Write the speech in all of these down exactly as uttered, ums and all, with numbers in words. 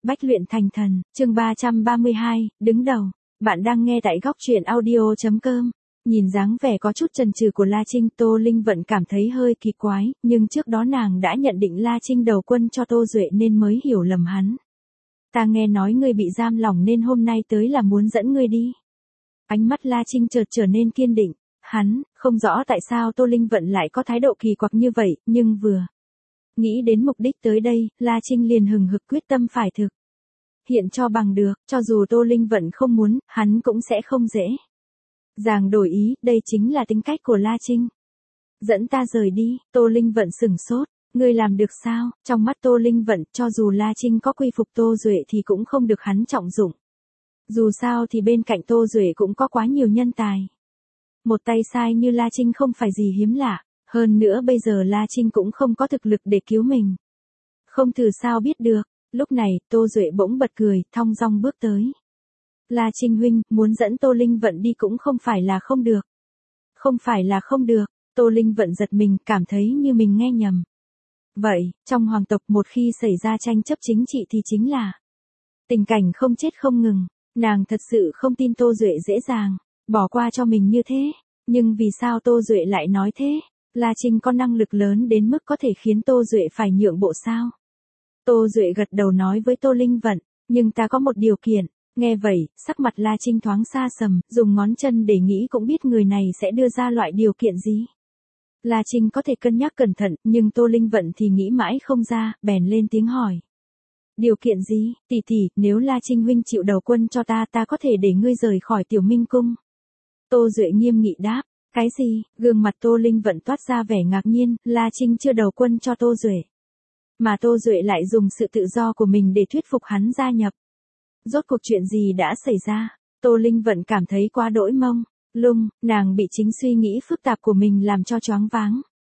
Bách luyện thành thần, chương ba trăm ba mươi hai, đứng đầu. Bạn đang nghe tại góc truyện audio chấm com. Nhìn dáng vẻ có chút chần chừ của La Trinh, Tô Linh Vận cảm thấy hơi kỳ quái, nhưng trước đó nàng đã nhận định La Trinh đầu quân cho Tô Duệ nên mới hiểu lầm hắn. Ta nghe nói ngươi bị giam lỏng nên hôm nay tới là muốn dẫn ngươi đi. Ánh mắt La Trinh chợt trở nên kiên định, hắn, không rõ tại sao Tô Linh Vận lại có thái độ kỳ quặc như vậy, nhưng vừa nghĩ đến mục đích tới đây, La Trinh liền hừng hực quyết tâm phải thực hiện cho bằng được, cho dù Tô Linh Vận không muốn, hắn cũng sẽ không dễ dàng đổi ý, đây chính là tính cách của La Trinh. Dẫn ta rời đi, Tô Linh Vận sửng sốt, ngươi làm được sao? Trong mắt Tô Linh Vận, cho dù La Trinh có quy phục Tô Duệ thì cũng không được hắn trọng dụng. Dù sao thì bên cạnh Tô Duệ cũng có quá nhiều nhân tài. Một tay sai như La Trinh không phải gì hiếm lạ, hơn nữa bây giờ La Trinh cũng không có thực lực để cứu mình. Không thử sao biết được, lúc này Tô Duệ bỗng bật cười, thong dong bước tới. La Trinh huynh, muốn dẫn Tô Linh Vận đi cũng không phải là không được. Không phải là không được, Tô Linh Vận giật mình, cảm thấy như mình nghe nhầm. Vậy, trong hoàng tộc một khi xảy ra tranh chấp chính trị thì chính là tình cảnh không chết không ngừng, nàng thật sự không tin Tô Duệ dễ dàng bỏ qua cho mình như thế, nhưng vì sao Tô Duệ lại nói thế? La Trinh có năng lực lớn đến mức có thể khiến Tô Duệ phải nhượng bộ sao? Tô Duệ gật đầu nói với Tô Linh Vận, nhưng ta có một điều kiện. Nghe vậy, sắc mặt La Trinh thoáng xa sầm, dùng ngón chân để nghĩ cũng biết người này sẽ đưa ra loại điều kiện gì. La Trinh có thể cân nhắc cẩn thận, nhưng Tô Linh Vận thì nghĩ mãi không ra, bèn lên tiếng hỏi. Điều kiện gì? Tỷ tỷ, nếu La Trinh huynh chịu đầu quân cho ta, ta có thể để ngươi rời khỏi Tiểu Minh Cung. Tô Duệ nghiêm nghị đáp. Cái gì? Gương mặt Tô Linh Vận toát ra vẻ ngạc nhiên, La Trinh chưa đầu quân cho Tô Duệ. Mà Tô Duệ lại dùng sự tự do của mình để thuyết phục hắn gia nhập. Rốt cuộc chuyện gì đã xảy ra? Tô Linh Vận cảm thấy quá đỗi mông lung, nàng bị chính suy nghĩ phức tạp của mình làm cho choáng váng.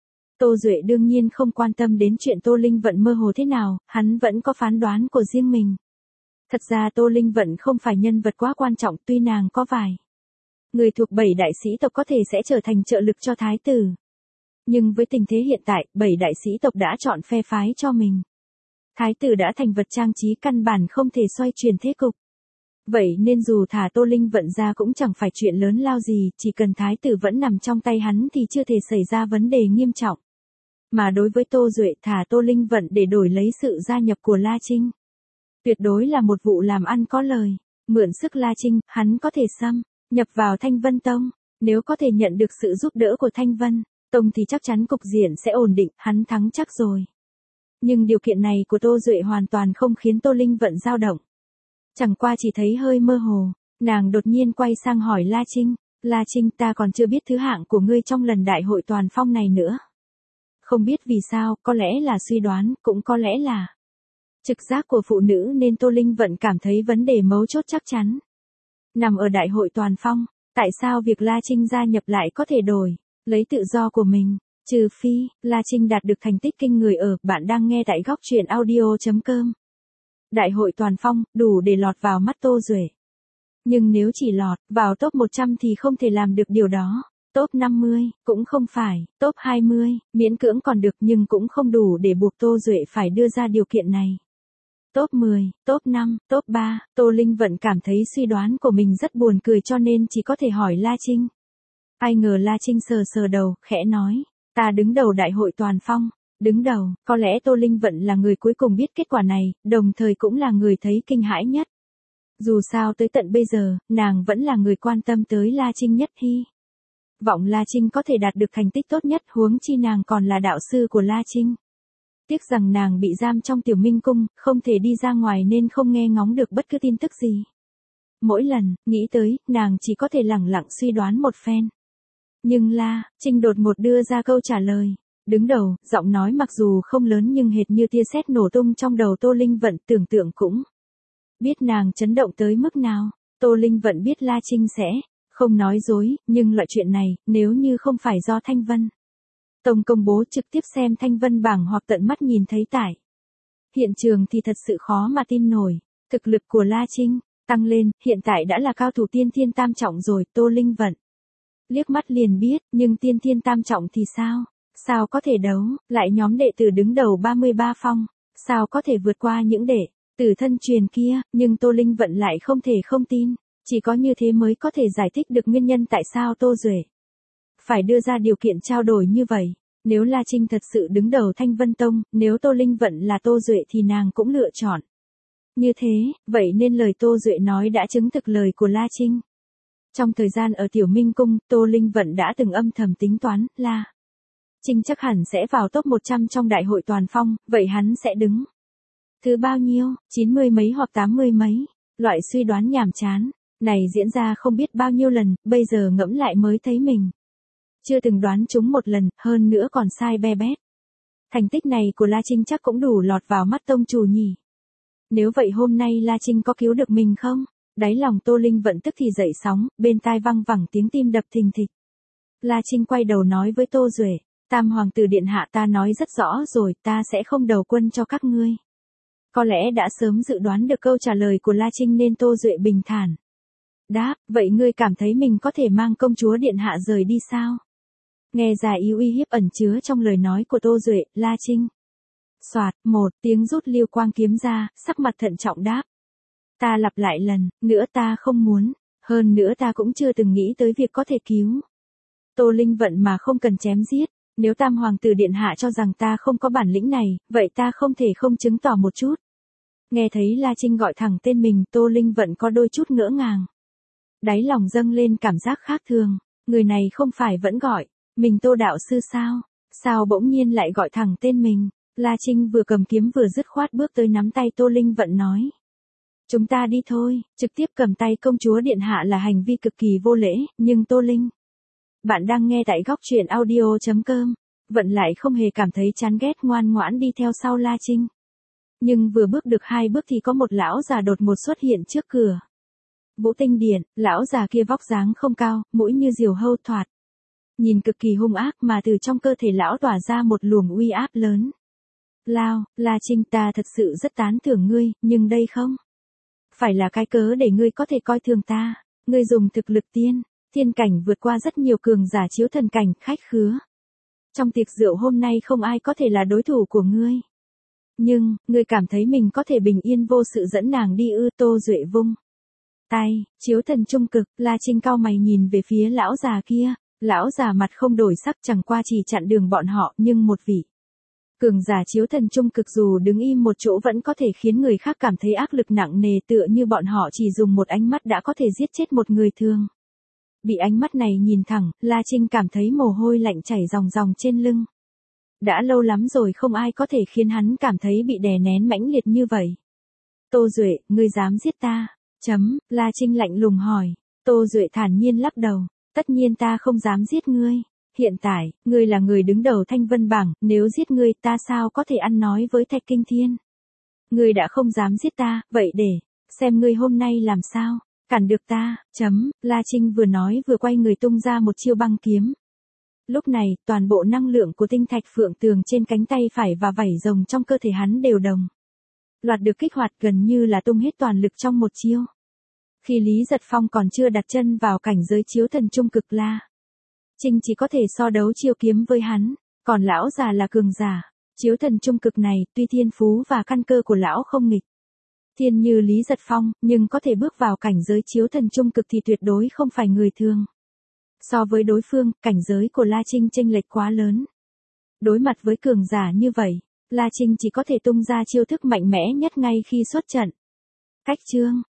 Tô Duệ đương nhiên không quan tâm đến chuyện Tô Linh Vận mơ hồ thế nào, hắn vẫn có phán đoán của riêng mình. Thật ra Tô Linh Vận không phải nhân vật quá quan trọng, tuy nàng có vài người thuộc bảy đại sĩ tộc có thể sẽ trở thành trợ lực cho thái tử. Nhưng với tình thế hiện tại, bảy đại sĩ tộc đã chọn phe phái cho mình. Thái tử đã thành vật trang trí căn bản không thể xoay chuyển thế cục. Vậy nên dù thả Tô Linh Vận ra cũng chẳng phải chuyện lớn lao gì, chỉ cần thái tử vẫn nằm trong tay hắn thì chưa thể xảy ra vấn đề nghiêm trọng. Mà đối với Tô Duệ, thả Tô Linh Vận để đổi lấy sự gia nhập của La Trinh, tuyệt đối là một vụ làm ăn có lời. Mượn sức La Trinh, hắn có thể xâm nhập vào Thanh Vân Tông, nếu có thể nhận được sự giúp đỡ của Thanh Vân Tông thì chắc chắn cục diện sẽ ổn định, hắn thắng chắc rồi. Nhưng điều kiện này của Tô Duệ hoàn toàn không khiến Tô Linh Vận dao động. Chẳng qua chỉ thấy hơi mơ hồ, nàng đột nhiên quay sang hỏi La Trinh, La Trinh, ta còn chưa biết thứ hạng của ngươi trong lần đại hội toàn phong này nữa. Không biết vì sao, có lẽ là suy đoán, cũng có lẽ là trực giác của phụ nữ nên Tô Linh Vận cảm thấy vấn đề mấu chốt chắc chắn nằm ở đại hội toàn phong. Tại sao việc La Trinh gia nhập lại có thể đổi lấy tự do của mình? Trừ phi, La Trinh đạt được thành tích kinh người ở, bạn đang nghe tại góc truyện audio chấm com. Đại hội toàn phong, đủ để lọt vào mắt Tô Duệ. Nhưng nếu chỉ lọt vào top một trăm thì không thể làm được điều đó. Top năm mươi, cũng không phải, top hai mươi, miễn cưỡng còn được nhưng cũng không đủ để buộc Tô Duệ phải đưa ra điều kiện này. Top mười, top năm, top ba, Tô Linh Vận cảm thấy suy đoán của mình rất buồn cười cho nên chỉ có thể hỏi La Trinh. Ai ngờ La Trinh sờ sờ đầu, khẽ nói. Ta đứng đầu đại hội toàn phong. Đứng đầu, có lẽ Tô Linh Vận là người cuối cùng biết kết quả này, đồng thời cũng là người thấy kinh hãi nhất. Dù sao tới tận bây giờ, nàng vẫn là người quan tâm tới La Trinh nhất hy vọng La Trinh có thể đạt được thành tích tốt nhất, huống chi nàng còn là đạo sư của La Trinh. Tiếc rằng nàng bị giam trong Tiểu Minh Cung, không thể đi ra ngoài nên không nghe ngóng được bất cứ tin tức gì. Mỗi lần nghĩ tới, nàng chỉ có thể lẳng lặng suy đoán một phen. Nhưng La Trinh đột ngột đưa ra câu trả lời. Đứng đầu, giọng nói mặc dù không lớn nhưng hệt như tia sét nổ tung trong đầu Tô Linh Vận, tưởng tượng cũng biết nàng chấn động tới mức nào. Tô Linh Vận biết La Trinh sẽ không nói dối, nhưng loại chuyện này, nếu như không phải do Thanh Vân Tông công bố trực tiếp xem Thanh Vân bảng hoặc tận mắt nhìn thấy tại hiện trường thì thật sự khó mà tin nổi. Thực lực của La Trinh tăng lên, hiện tại đã là cao thủ tiên thiên tam trọng rồi. Tô Linh Vận liếc mắt liền biết, nhưng tiên thiên tam trọng thì sao? Sao có thể đấu lại nhóm đệ tử đứng đầu ba mươi ba phong? Sao có thể vượt qua những đệ Tử thân truyền kia, nhưng Tô Linh Vận lại không thể không tin. Chỉ có như thế mới có thể giải thích được nguyên nhân tại sao Tô Duệ phải đưa ra điều kiện trao đổi như vậy. Nếu La Trinh thật sự đứng đầu Thanh Vân Tông, nếu Tô Linh Vận là Tô Duệ thì nàng cũng lựa chọn như thế, vậy nên lời Tô Duệ nói đã chứng thực lời của La Trinh. Trong thời gian ở Tiểu Minh Cung, Tô Linh Vận đã từng âm thầm tính toán, La Trinh chắc hẳn sẽ vào top một trăm trong đại hội toàn phong, vậy hắn sẽ đứng thứ bao nhiêu, chín mươi mấy hoặc tám mươi mấy. Loại suy đoán nhàm chán này diễn ra không biết bao nhiêu lần, bây giờ ngẫm lại mới thấy mình chưa từng đoán trúng một lần, hơn nữa còn sai be bét. Thành tích này của La Trinh chắc cũng đủ lọt vào mắt tông chủ nhỉ. Nếu vậy hôm nay La Trinh có cứu được mình không? Đáy lòng Tô Linh Vận tức thì dậy sóng, bên tai văng vẳng tiếng tim đập thình thịch. La Trinh quay đầu nói với Tô Duệ, Tam Hoàng tử điện hạ ta nói rất rõ rồi, ta sẽ không đầu quân cho các ngươi. Có lẽ đã sớm dự đoán được câu trả lời của La Trinh nên Tô Duệ bình thản đáp, vậy ngươi cảm thấy mình có thể mang công chúa điện hạ rời đi sao? Nghe ra ý uy hiếp ẩn chứa trong lời nói của Tô Duệ, La Trinh soạt, một tiếng rút lưu quang kiếm ra, sắc mặt thận trọng đáp. Ta lặp lại lần, nữa ta không muốn, hơn nữa ta cũng chưa từng nghĩ tới việc có thể cứu Tô Linh Vận mà không cần chém giết. Nếu Tam Hoàng tử điện hạ cho rằng ta không có bản lĩnh này, vậy ta không thể không chứng tỏ một chút. Nghe thấy La Trinh gọi thẳng tên mình, Tô Linh Vận có đôi chút ngỡ ngàng. Đáy lòng dâng lên cảm giác khác thường, người này không phải vẫn gọi mình Tô đạo sư sao? Sao bỗng nhiên lại gọi thẳng tên mình? La Trinh vừa cầm kiếm vừa dứt khoát bước tới nắm tay Tô Linh Vận nói. Chúng ta đi thôi, trực tiếp cầm tay công chúa điện hạ là hành vi cực kỳ vô lễ, nhưng Tô Linh. Bạn đang nghe tại góc truyện audio.com. Vận lại không hề cảm thấy chán ghét, ngoan ngoãn đi theo sau La Trinh. Nhưng vừa bước được hai bước thì có một lão già đột ngột xuất hiện trước cửa Vũ Tinh Điện. Lão già kia vóc dáng không cao, mũi như diều hâu thoạt nhìn cực kỳ hung ác, mà từ trong cơ thể lão tỏa ra một luồng uy áp lớn lao. La Trinh, ta thật sự rất tán thưởng ngươi, nhưng đây không phải là cái cớ để ngươi có thể coi thường ta. Ngươi dùng thực lực tiên thiên cảnh vượt qua rất nhiều cường giả chiếu thần cảnh, khách khứa trong tiệc rượu hôm nay không ai có thể là đối thủ của ngươi. Nhưng, ngươi cảm thấy mình có thể bình yên vô sự dẫn nàng đi ư? Tô Duệ vung tay, chiếu thần trung cực. La Trinh cau mày nhìn về phía lão già kia. Lão già mặt không đổi sắc, chẳng qua chỉ chặn đường bọn họ, nhưng một vị cường giả chiếu thần trung cực dù đứng im một chỗ vẫn có thể khiến người khác cảm thấy áp lực nặng nề, tựa như bọn họ chỉ dùng một ánh mắt đã có thể giết chết một người thường. Bị ánh mắt này nhìn thẳng, La Trinh cảm thấy mồ hôi lạnh chảy ròng ròng trên lưng. Đã lâu lắm rồi không ai có thể khiến hắn cảm thấy bị đè nén mãnh liệt như vậy. Tô Duệ, ngươi dám giết ta? Chấm, La Trinh lạnh lùng hỏi. Tô Duệ thản nhiên lắc đầu. Tất nhiên ta không dám giết ngươi. Hiện tại, ngươi là người đứng đầu Thanh Vân bảng, nếu giết ngươi ta sao có thể ăn nói với Thạch Kinh Thiên. Ngươi đã không dám giết ta, vậy để xem ngươi hôm nay làm sao cản được ta. Chấm, La Trinh vừa nói vừa quay người tung ra một chiêu băng kiếm. Lúc này, toàn bộ năng lượng của tinh thạch phượng tường trên cánh tay phải và vảy rồng trong cơ thể hắn đều đồng loạt được kích hoạt, gần như là tung hết toàn lực trong một chiêu. Khi Lý Giật Phong còn chưa đặt chân vào cảnh giới chiếu thần trung cực, La Trinh chỉ có thể so đấu chiêu kiếm với hắn, còn lão già là cường giả chiếu thần trung cực này, tuy thiên phú và căn cơ của lão không nghịch thiên như Lý Giật Phong, nhưng có thể bước vào cảnh giới chiếu thần trung cực thì tuyệt đối không phải người thường. So với đối phương, cảnh giới của La Trinh chênh lệch quá lớn. Đối mặt với cường giả như vậy, La Trinh chỉ có thể tung ra chiêu thức mạnh mẽ nhất ngay khi xuất trận. Cách chương